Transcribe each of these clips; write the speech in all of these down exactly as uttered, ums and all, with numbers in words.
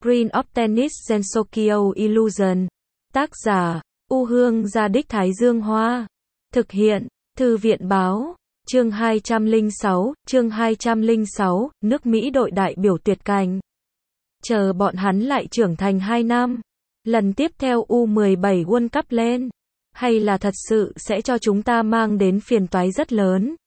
Green of Tennis Sensokyo Illusion. Tác giả, U Hương Gia Đích Thái Dương Hoa. Thực hiện, Thư viện Báo. Chương hai trăm lẻ sáu, chương hai trăm lẻ sáu, nước Mỹ đội đại biểu tuyệt cảnh. Chờ bọn hắn lại trưởng thành hai năm. Lần tiếp theo U mười bảy World Cup lên. Hay là thật sự sẽ cho chúng ta mang đến phiền toái rất lớn.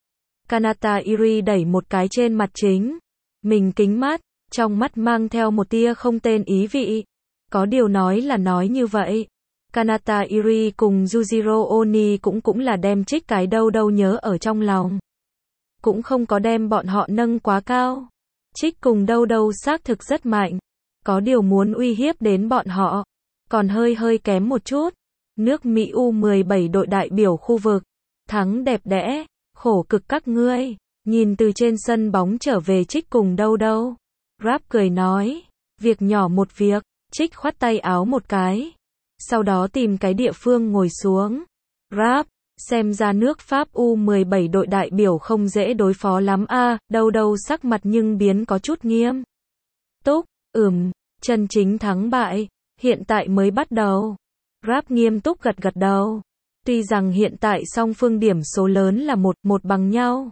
Kanata Iri đẩy một cái trên mặt chính. Mình kính mắt, trong mắt mang theo một tia không tên ý vị. Có điều nói là nói như vậy. Kanata Iri cùng Yujiro Oni cũng cũng là đem trích cái đâu đâu nhớ ở trong lòng. Cũng không có đem bọn họ nâng quá cao. Trích cùng đâu đâu xác thực rất mạnh. Có điều muốn uy hiếp đến bọn họ. Còn hơi hơi kém một chút. Nước Mỹ U mười bảy đội đại biểu khu vực. Thắng đẹp đẽ, khổ cực các ngươi. Nhìn từ trên sân bóng trở về Trích cùng đâu đâu. Rap cười nói. Việc nhỏ một việc. Trích khoát tay áo một cái. Sau đó tìm cái địa phương ngồi xuống. Rap, xem ra nước Pháp U mười bảy đội đại biểu không dễ đối phó lắm a. À, đâu đâu sắc mặt nhưng biến có chút nghiêm túc. Ừm, chân chính thắng bại hiện tại mới bắt đầu. Rap nghiêm túc gật gật đầu. Tuy rằng hiện tại song phương điểm số lớn là một một bằng nhau.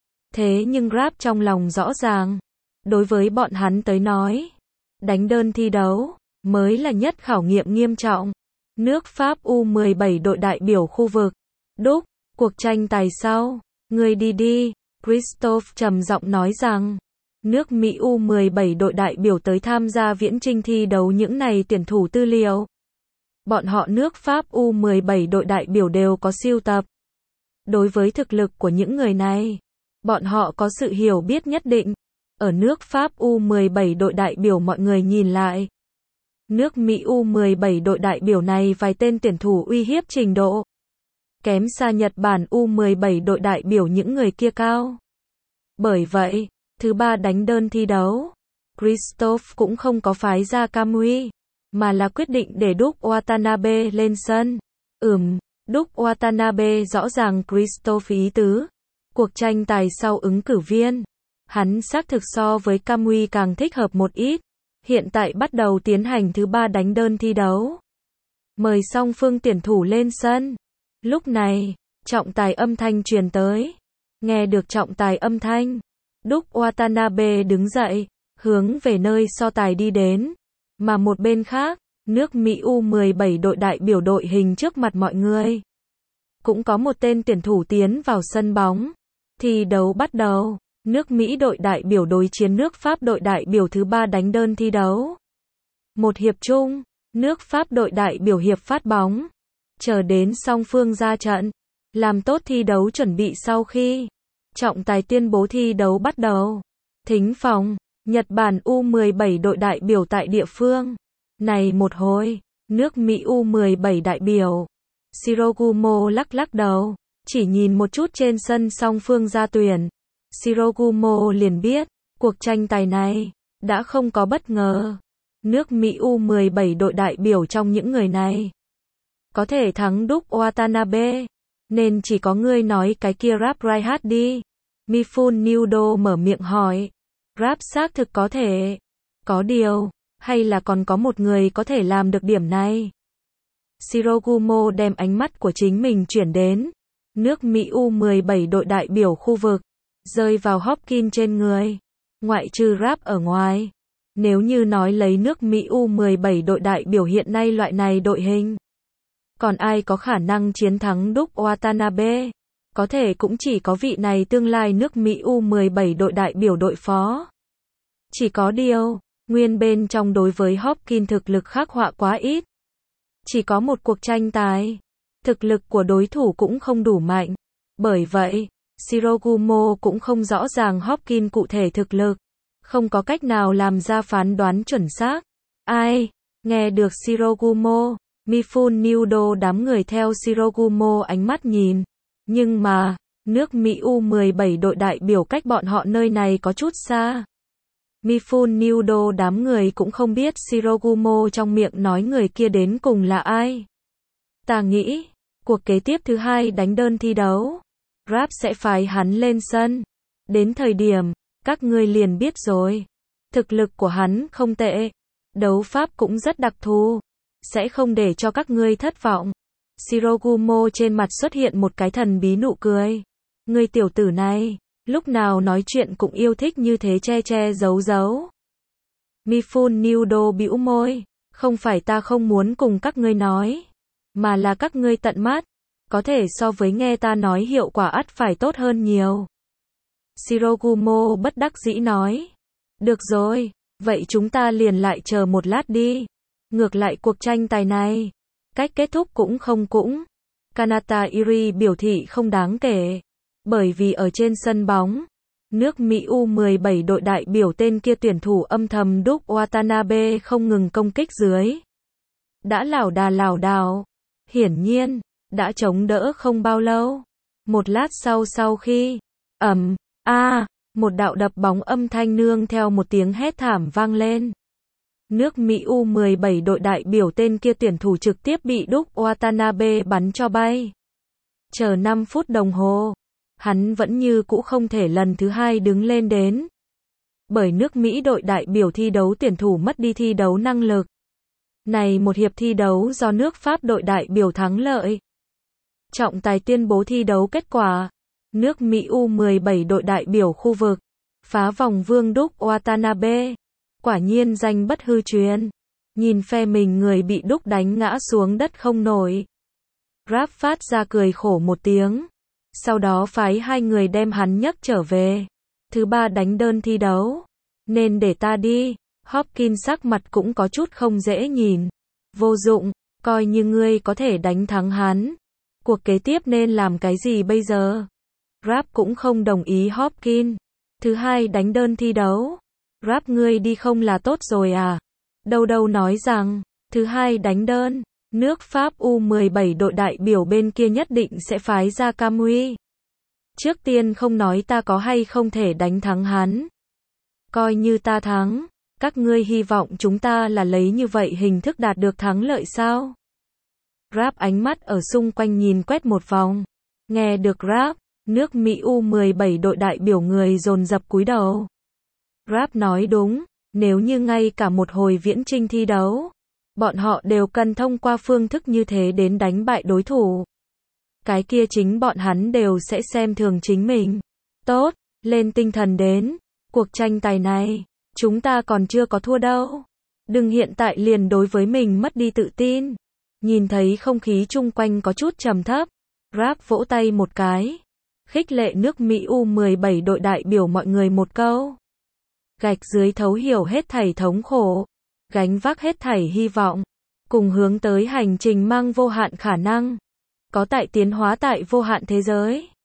Thế nhưng Rap trong lòng rõ ràng. Đối với bọn hắn tới nói, đánh đơn thi đấu mới là nhất khảo nghiệm nghiêm trọng. Nước Pháp U mười bảy đội đại biểu khu vực. Đúc, cuộc tranh tài sau. Người đi đi. Christophe trầm giọng nói rằng. Nước Mỹ U mười bảy đội đại biểu tới tham gia viễn chinh thi đấu những này tuyển thủ tư liệu. Bọn họ nước Pháp U mười bảy đội đại biểu đều có siêu tập. Đối với thực lực của những người này, bọn họ có sự hiểu biết nhất định. Ở nước Pháp U mười bảy đội đại biểu mọi người nhìn lại. Nước Mỹ U mười bảy đội đại biểu này vài tên tuyển thủ uy hiếp trình độ. Kém xa Nhật Bản U mười bảy đội đại biểu những người kia cao. Bởi vậy, thứ ba đánh đơn thi đấu, Christophe cũng không có phái ra Kamui, mà là quyết định để Đúc Watanabe lên sân. Ừm, Đúc Watanabe rõ ràng Christophe ý tứ. Cuộc tranh tài sau ứng cử viên, hắn xác thực so với Kamui càng thích hợp một ít. Hiện tại bắt đầu tiến hành thứ ba đánh đơn thi đấu. Mời song phương tuyển thủ lên sân. Lúc này, trọng tài âm thanh truyền tới. Nghe được trọng tài âm thanh, Đúc Watanabe đứng dậy, hướng về nơi so tài đi đến. Mà một bên khác, nước Mỹ U mười bảy đội đại biểu đội hình trước mặt mọi người. Cũng có một tên tuyển thủ tiến vào sân bóng. Thi đấu bắt đầu. Nước Mỹ đội đại biểu đối chiến nước Pháp đội đại biểu thứ ba đánh đơn thi đấu. Một hiệp chung, nước Pháp đội đại biểu hiệp phát bóng. Chờ đến song phương ra trận. Làm tốt thi đấu chuẩn bị sau khi. Trọng tài tuyên bố thi đấu bắt đầu. Thính phòng, Nhật Bản U mười bảy đội đại biểu tại địa phương. Này một hồi, nước Mỹ U mười bảy đại biểu. Shirogumo lắc lắc đầu. Chỉ nhìn một chút trên sân song phương ra tuyển. Shirogumo liền biết, cuộc tranh tài này đã không có bất ngờ. Nước Mỹ U mười bảy đội đại biểu trong những người này có thể thắng Đúc Watanabe, nên chỉ có ngươi nói cái kia Rap Raihat đi. Mifun Nudo mở miệng hỏi. Rap xác thực có thể. Có điều, hay là còn có một người có thể làm được điểm này. Shirogumo đem ánh mắt của chính mình chuyển đến nước Mỹ U mười bảy đội đại biểu khu vực. Rơi vào Hopkins trên người. Ngoại trừ Rap ở ngoài. Nếu như nói lấy nước Mỹ U mười bảy đội đại biểu hiện nay loại này đội hình. Còn ai có khả năng chiến thắng Đúc Watanabe? Có thể cũng chỉ có vị này tương lai nước Mỹ U mười bảy đội đại biểu đội phó. Chỉ có điều, nguyên bên trong đối với Hopkins thực lực khắc họa quá ít. Chỉ có một cuộc tranh tài. Thực lực của đối thủ cũng không đủ mạnh. Bởi vậy, Shirogumo cũng không rõ ràng Hopkins cụ thể thực lực. Không có cách nào làm ra phán đoán chuẩn xác. Ai? Nghe được Shirogumo, Mifun Nudo đám người theo Shirogumo ánh mắt nhìn. Nhưng mà, nước Mỹ U mười bảy đội đại biểu cách bọn họ nơi này có chút xa. Mifun Nudo đám người cũng không biết Shirogumo trong miệng nói người kia đến cùng là ai. Ta nghĩ, cuộc kế tiếp thứ hai đánh đơn thi đấu. Rap sẽ phái hắn lên sân. Đến thời điểm, các ngươi liền biết rồi. Thực lực của hắn không tệ. Đấu pháp cũng rất đặc thù. Sẽ không để cho các ngươi thất vọng. Shirogumo trên mặt xuất hiện một cái thần bí nụ cười. Ngươi tiểu tử này, lúc nào nói chuyện cũng yêu thích như thế che che giấu giấu. Mifune Nudo bĩu môi. Không phải ta không muốn cùng các ngươi nói, mà là các ngươi tận mắt. Có thể so với nghe ta nói hiệu quả ắt phải tốt hơn nhiều. Shirogumo bất đắc dĩ nói. Được rồi, vậy chúng ta liền lại chờ một lát đi. Ngược lại cuộc tranh tài này, cách kết thúc cũng không cũng. Kanata Iri biểu thị không đáng kể. Bởi vì ở trên sân bóng, nước Mỹ U mười bảy đội đại biểu tên kia tuyển thủ âm thầm đúc Watanabe không ngừng công kích dưới. Đã lảo đà lảo đảo. Hiển nhiên, đã chống đỡ không bao lâu. Một lát sau sau khi, ầm, a, một đạo đập bóng âm thanh nương theo một tiếng hét thảm vang lên. Nước Mỹ U mười bảy đội đại biểu tên kia tuyển thủ trực tiếp bị đúc Watanabe bắn cho bay. Chờ năm phút đồng hồ, hắn vẫn như cũ không thể lần thứ hai đứng lên đến. Bởi nước Mỹ đội đại biểu thi đấu tuyển thủ mất đi thi đấu năng lực. Này một hiệp thi đấu do nước Pháp đội đại biểu thắng lợi. Trọng tài tuyên bố thi đấu kết quả. Nước Mỹ U mười bảy đội đại biểu khu vực phá vòng vương đúc Watanabe. Quả nhiên danh bất hư truyền. Nhìn phe mình người bị đúc đánh ngã xuống đất không nổi. Rap phát ra cười khổ một tiếng. Sau đó phái hai người đem hắn nhấc trở về. Thứ ba đánh đơn thi đấu. Nên để ta đi. Hopkins sắc mặt cũng có chút không dễ nhìn. Vô dụng, coi như ngươi có thể đánh thắng hắn. Cuộc kế tiếp nên làm cái gì bây giờ? Rap cũng không đồng ý Hopkins. Thứ hai đánh đơn thi đấu. Rap ngươi đi không là tốt rồi à? Đâu đâu nói rằng, thứ hai đánh đơn, nước Pháp U mười bảy đội đại biểu bên kia nhất định sẽ phái ra Camui. Trước tiên không nói ta có hay không thể đánh thắng hắn. Coi như ta thắng, các ngươi hy vọng chúng ta là lấy như vậy hình thức đạt được thắng lợi sao? Rap ánh mắt ở xung quanh nhìn quét một vòng. Nghe được Rap, nước Mỹ U mười bảy đội đại biểu người dồn dập cúi đầu. Rap nói đúng, nếu như ngay cả một hồi viễn chinh thi đấu, bọn họ đều cần thông qua phương thức như thế đến đánh bại đối thủ. Cái kia chính bọn hắn đều sẽ xem thường chính mình. Tốt, lên tinh thần đến, cuộc tranh tài này, chúng ta còn chưa có thua đâu. Đừng hiện tại liền đối với mình mất đi tự tin. Nhìn thấy không khí chung quanh có chút trầm thấp, Rap vỗ tay một cái, khích lệ nước Mỹ U mười bảy đội đại biểu mọi người một câu. Gạch dưới thấu hiểu hết thảy thống khổ, gánh vác hết thảy hy vọng, cùng hướng tới hành trình mang vô hạn khả năng, có tại tiến hóa tại vô hạn thế giới.